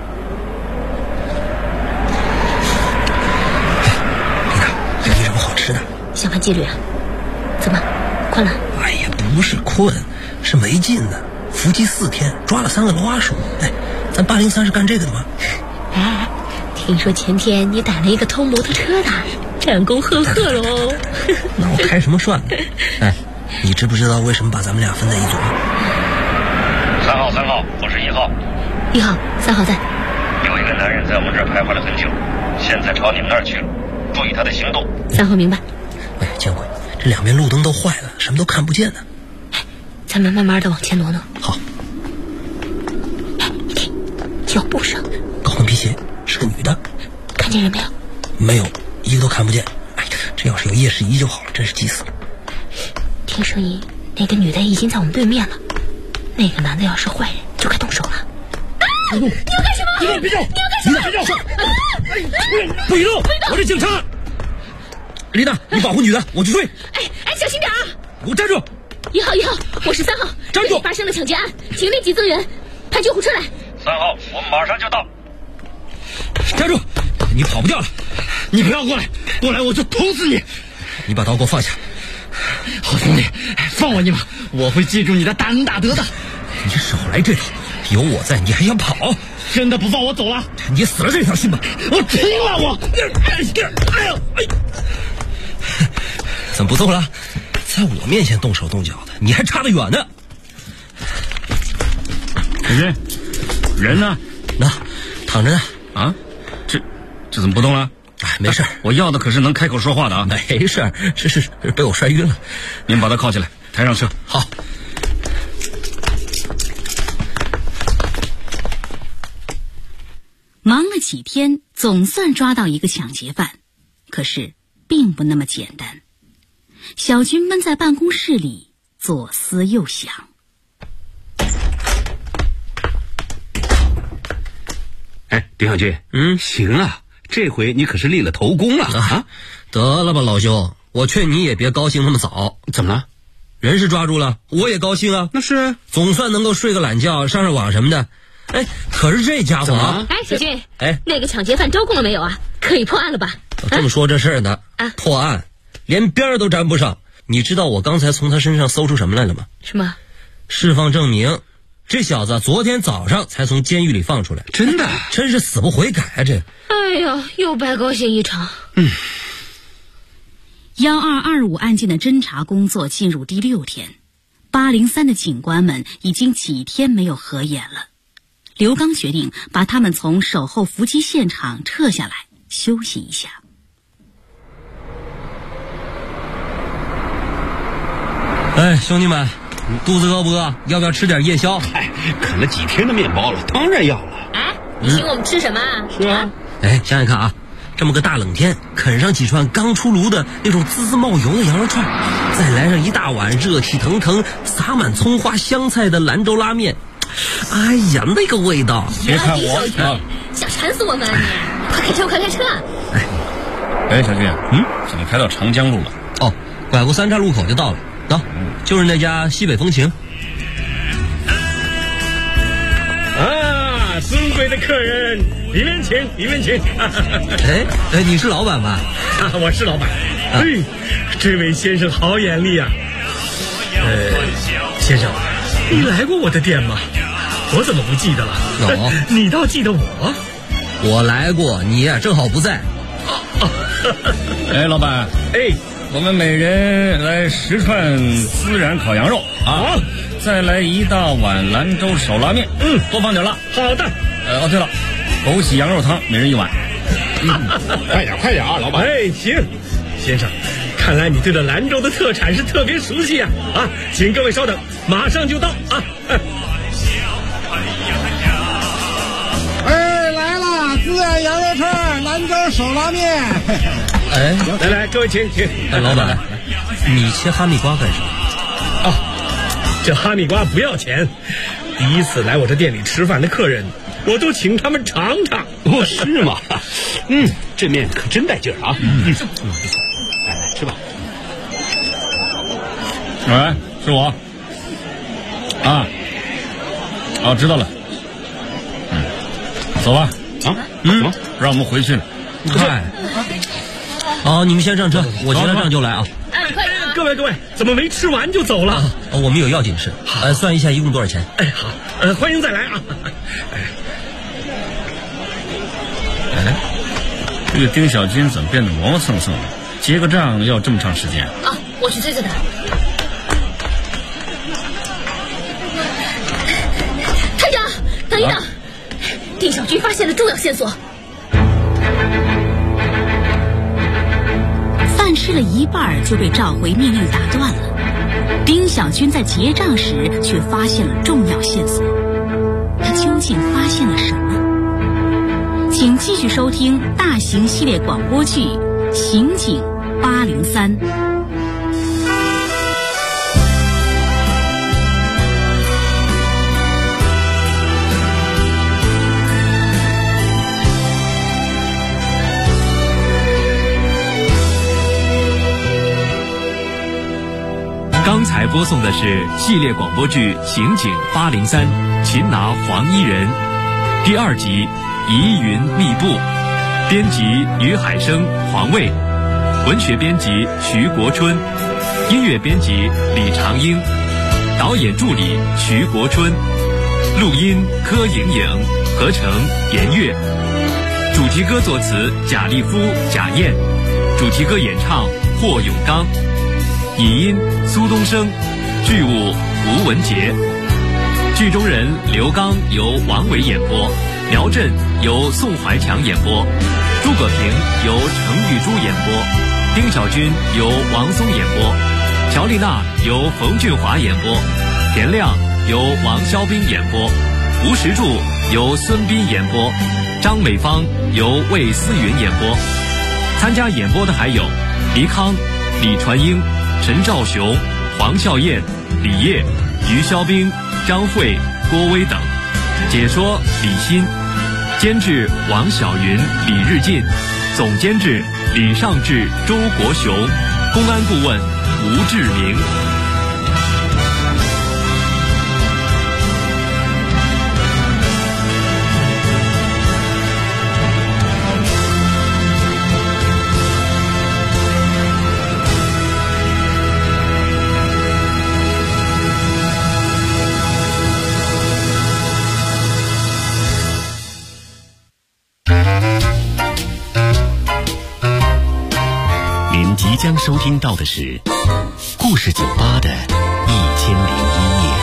这没什么好吃的。 想犯纪律啊？怎么困了？ 哎呀，不是困，是没劲呢。伏击4天，抓了3个老阿鼠。咱803是干这个的吗？ 听说前天你逮了一个偷摩托车的，战功赫赫喽。 那我开什么涮呢？你知不知道为什么把咱们俩分在一组吗 ？3号，我是1号。 1号，3号在。 有一个男人在我们这儿徘徊了很久，现在朝你们那儿去了，注意他的行动。 3号明白。 见鬼，这两边路灯都坏了，什么都看不见呢。 咱们慢慢的往前挪挪。 好。 你听，脚步声。 高跟皮鞋，是个女的。 看见人没有？ 没有，一个都看不见。这要是有夜视仪就好了，真是急死了。 听声音，那个女的已经在我们对面了。那个男的要是坏人，就该动手了。你要干什么？ 别动！ 你要干什么？ 别动！不许动！我是警察。 丽娜，你保护女的，我去追。 小心点啊！ 给我站住 ！1号，我是3号。 站住！ 发生了抢劫案，请立即增援，派救护车来。 3号，我们马上就到。 站住！你跑不掉了， 你不要过来，过来我就捅死你！ 你把刀给我放下。 好兄弟，放我一马，我会记住你的大恩大德的。 你少来这套，有我在，你还想跑？ 真的不放我走了？ 你死了这条心吧！ 我拼了！我， 怎么不动了？在我面前动手动脚的，你还差得远呢。 人呢？ 那躺着呢。 啊？这怎么不动了？ 没事， 我要的可是能开口说话的啊！ 没事，是被我摔晕了。 您把他铐起来，抬上车。 好。 忙了几天，总算抓到一个抢劫犯，可是并不那么简单。小军闷在办公室里，左思右想。 丁小军，行啊，这回你可是立了头功了啊！ 得了吧，老兄，我劝你也别高兴那么早。 怎么了？ 人是抓住了，我也高兴啊。 那是， 总算能够睡个懒觉，上网什么的。可是这家伙啊， 小军，那个抢劫犯招供了没有啊？可以破案了吧？ 这么说这事儿呢，破案连边儿都沾不上。你知道我刚才从他身上搜出什么来了吗？ 什么？ 释放证明。这小子昨天早上才从监狱里放出来， 真的， 真是死不悔改啊！这， 哎呀，又白高兴一场。 1225案件的侦查工作进入第6天，803的警官们已经几天没有合眼了。刘刚决定把他们从守候伏击现场撤下来休息一下。 兄弟们，肚子饿不饿？要不要吃点夜宵？ 啃了几天的面包了，当然要了。 你请我们吃什么啊？ 是啊。 想想看啊，这么个大冷天，啃上几串刚出炉的那种滋滋冒油的羊肉串，再来上一大碗热气腾腾、撒满葱花香菜的兰州拉面，哎呀，那个味道！ 别看我想馋死我们啊你！快开车，快开车！ 小军，怎么开到长江路了？ 拐过3岔路口就到了。就是那家西北风情。 尊贵的客人， 里面请，里面请。 哎，你是老板吧？ 我是老板。这位先生好眼力啊！先生，你来过我的店吗？我怎么不记得了？你倒记得我。 我来过，你呀正好不在。 哎，老板，我们每人来10串孜然烤羊肉啊，再来1大碗兰州手拉面，多放点辣。好的。对了，枸杞羊肉汤每人1碗。快点啊，老板。行，先生，看来你对这兰州的特产是特别熟悉啊！请各位稍等，马上就到啊。 来了，孜然羊肉串，兰州手拉面。 来，各位请。 老板，你切哈密瓜干什么？ 这哈密瓜不要钱，第一次来我这店里吃饭的客人，我都请他们尝尝。 是吗？这面可真带劲儿啊！来吃吧。 喂，是我。知道了。走吧。让我们回去了。 你们先上车，我结了账就来啊。 各位，怎么没吃完就走了？ 我们有要紧事。算一下一共多少钱？ 好，欢迎再来啊。这个丁小军怎么变得磨磨蹭蹭的？结个账要这么长时间？ 我去催催他。探长，等一等，丁小军发现了重要线索。 饭吃了一半就被召回命令打断了。丁小军在结账时却发现了重要线索，他究竟发现了什么？请继续收听大型系列广播剧《刑警803》。 刚才播送的是系列广播剧《刑警803》，擒拿黄衣人，第2集疑云密布，编辑于海生、黄卫，文学编辑徐国春，音乐编辑李长英，导演助理徐国春，录音柯莹莹，合成严月，主题歌作词贾立夫、贾燕，主题歌演唱霍永刚，拟音苏东升，剧务吴文杰，剧中人刘刚由王伟演播，苗震由宋怀强演播，诸葛平由程玉珠演播，丁小军由王松演播，乔丽娜由冯俊华演播，田亮由王肖斌演播，吴石柱由孙斌演播，张美芳由魏思云演播。参加演播的还有黎康、李传英、陈兆雄、黄笑燕、李烨、于肖兵、张慧、郭威等。解说李欣，监制王晓云、李日进，总监制李尚志、周国雄，公安顾问吴志明。 即将收听到的是故事酒吧的1001夜。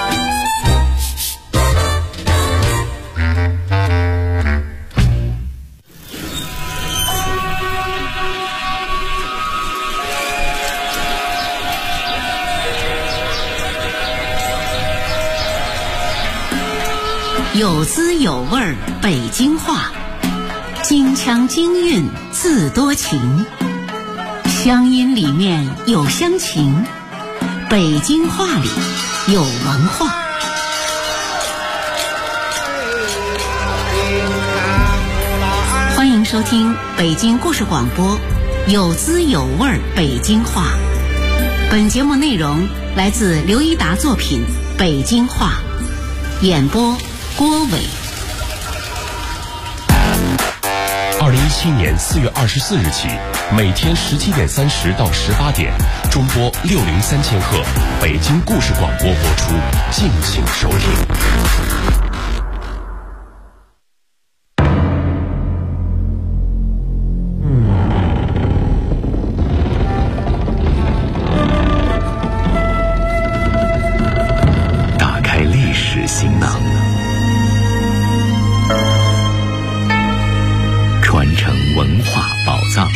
有滋有味儿北京话，京腔京韵字多情，乡音里面有乡情，北京话里有文化。欢迎收听北京故事广播，有滋有味儿北京话。本节目内容来自刘一达作品《北京话》，演播郭伟。 2017年4月24日起，每天17点30到18点，中波603千赫，北京故事广播播出，敬请收听。 打开历史行囊，传承文化宝藏。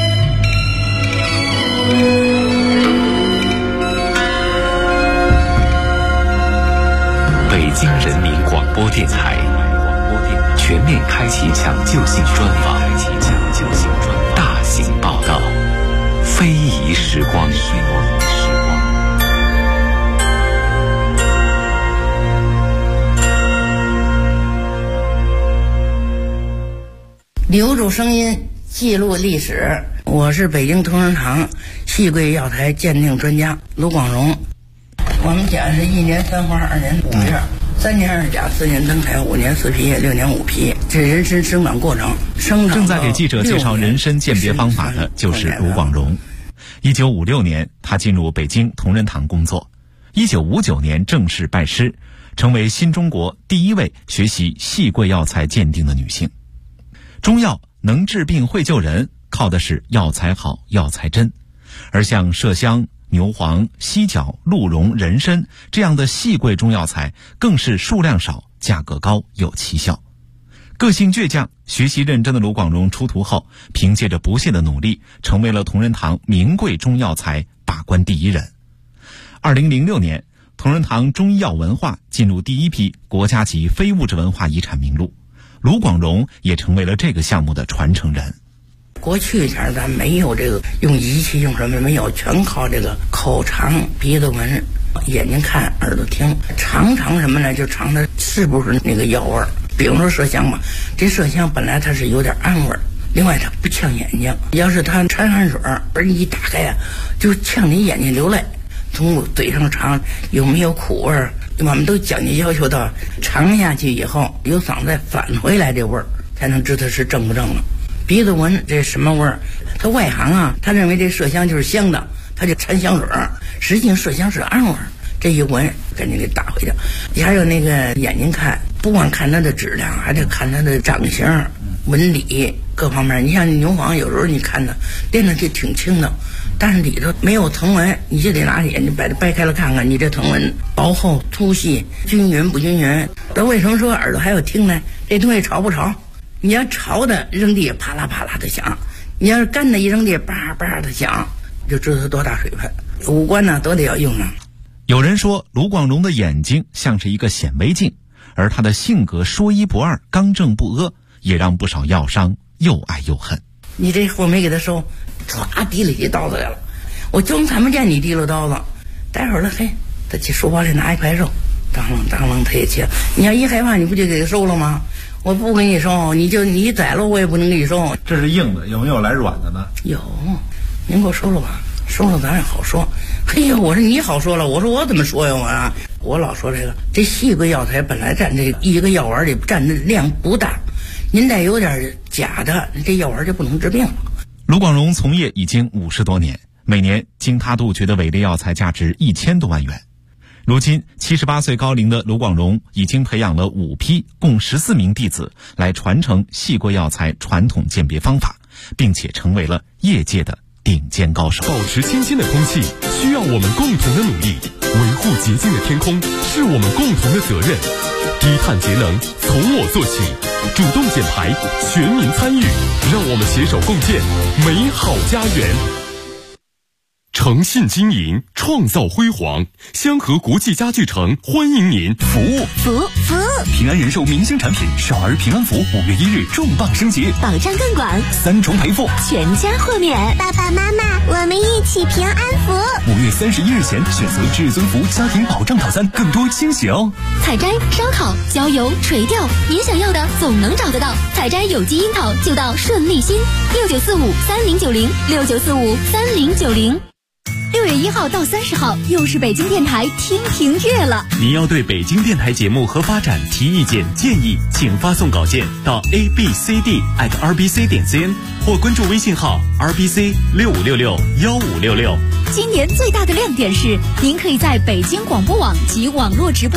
北京人民广播电台全面开启抢救性专访，大型报道，非遗时光。 留住声音，记录历史。我是北京同仁堂细桂药材鉴定专家卢广荣。我们讲是1年3花，2年5叶，3年2甲，4年登台，5年4皮叶，6年5皮，这人参生长过程。 正在给记者介绍人参鉴别方法的就是卢广荣。1956年，他进入北京同仁堂工作。1959年正式拜师，成为新中国第1位学习细桂药材鉴定的女性。中药能治病会救人，靠的是药材好、药材真。而像麝香、牛黄、犀角、鹿茸、人参这样的细桂中药材，更是数量少、价格高、有奇效。个性倔强、学习认真的卢广荣出徒后，凭借着不懈的努力，成为了同仁堂名贵中药材把关第1人。2006年，同仁堂中医药文化进入第1批国家级非物质文化遗产名录。卢广荣也成为了这个项目的传承人。 过去前咱没有这个用仪器用什么没有，全靠这个口尝、鼻子闻、眼睛看、耳朵听，尝什么呢？就尝它是不是那个药味儿。比如说麝香吧，这麝香本来它是有点暗味儿，另外它不呛眼睛。要是它掺汗水儿一打开呀，就呛你眼睛流泪。从嘴上尝有没有苦味儿，我们都讲究要求到尝下去以后由嗓子返回来这味儿，才能知道是正不正了。鼻子闻这什么味儿？他外行啊，他认为这麝香就是香的，他就掺香水儿，实际上麝香是暗味儿。这一闻赶紧给打回去。还有那个眼睛看，不光看它的质量，还得看它的长相、纹理各方面。你像牛黄，有时候你看它练上去挺轻的，但是里头没有藤纹，你就得拿眼睛把它掰开了看看，你这藤纹薄厚、粗细、均匀不均匀。那为什么说耳朵还有听呢？这东西潮不潮？你要潮的扔地啪啦啪啦的响，你要是干的一扔地叭叭的响，就知道它多大水分。五官呢都得要用上。 有人说卢广荣的眼睛像是一个显微镜，而他的性格说一不二、刚正不阿，也让不少药商又爱又恨。 你这货没给他收，唰提了起刀子来了，我就看不见你提了刀子。待会儿了，嘿，他去书包里拿一块肉，当啷当啷他也切。你要一害怕，你不就给他收了吗？我不给你收，你宰了我也不能给你收。 这是硬的，有没有来软的呢？ 有，您给我收了吧，收了咱也好说。嘿呀，我说你好说了，我说我怎么说呀我老说这细桂药材本来占这一个药丸里占的量不大，您再有点假的，这药丸就不能治病了。 卢广荣从业已经50多年，每年经他杜绝的伪劣药材价值1000多万元。如今78岁高龄的卢广荣已经培养了5批共14名弟子来传承细桂药材传统鉴别方法，并且成为了业界的顶尖高手。 保持清新的空气需要我们共同的努力，维护洁净的天空是我们共同的责任。低碳节能从我做起，主动减排，全民参与，让我们携手共建美好家园。诚信经营，创造辉煌。香河国际家具城欢迎您！服务平安人寿明星产品少儿平安福5月1日重磅升级， 保障更广 ，3重赔付， 全家豁免。爸爸妈妈，我们一起平安福。 5月31日前选择至尊福家庭保障套餐，更多惊喜哦！ 采摘、烧烤、浇油、垂钓，您想要的总能找得到。采摘有机樱桃就到顺利新，69453090，69453090。6月 1号到30号又是北京电台听评月了。 您要对北京电台节目和发展提意见建议，请发送稿件到 abcd@rbc.cn 或关注微信号 rbc65661566。 今年最大的亮点是，您可以在北京广播网及网络直播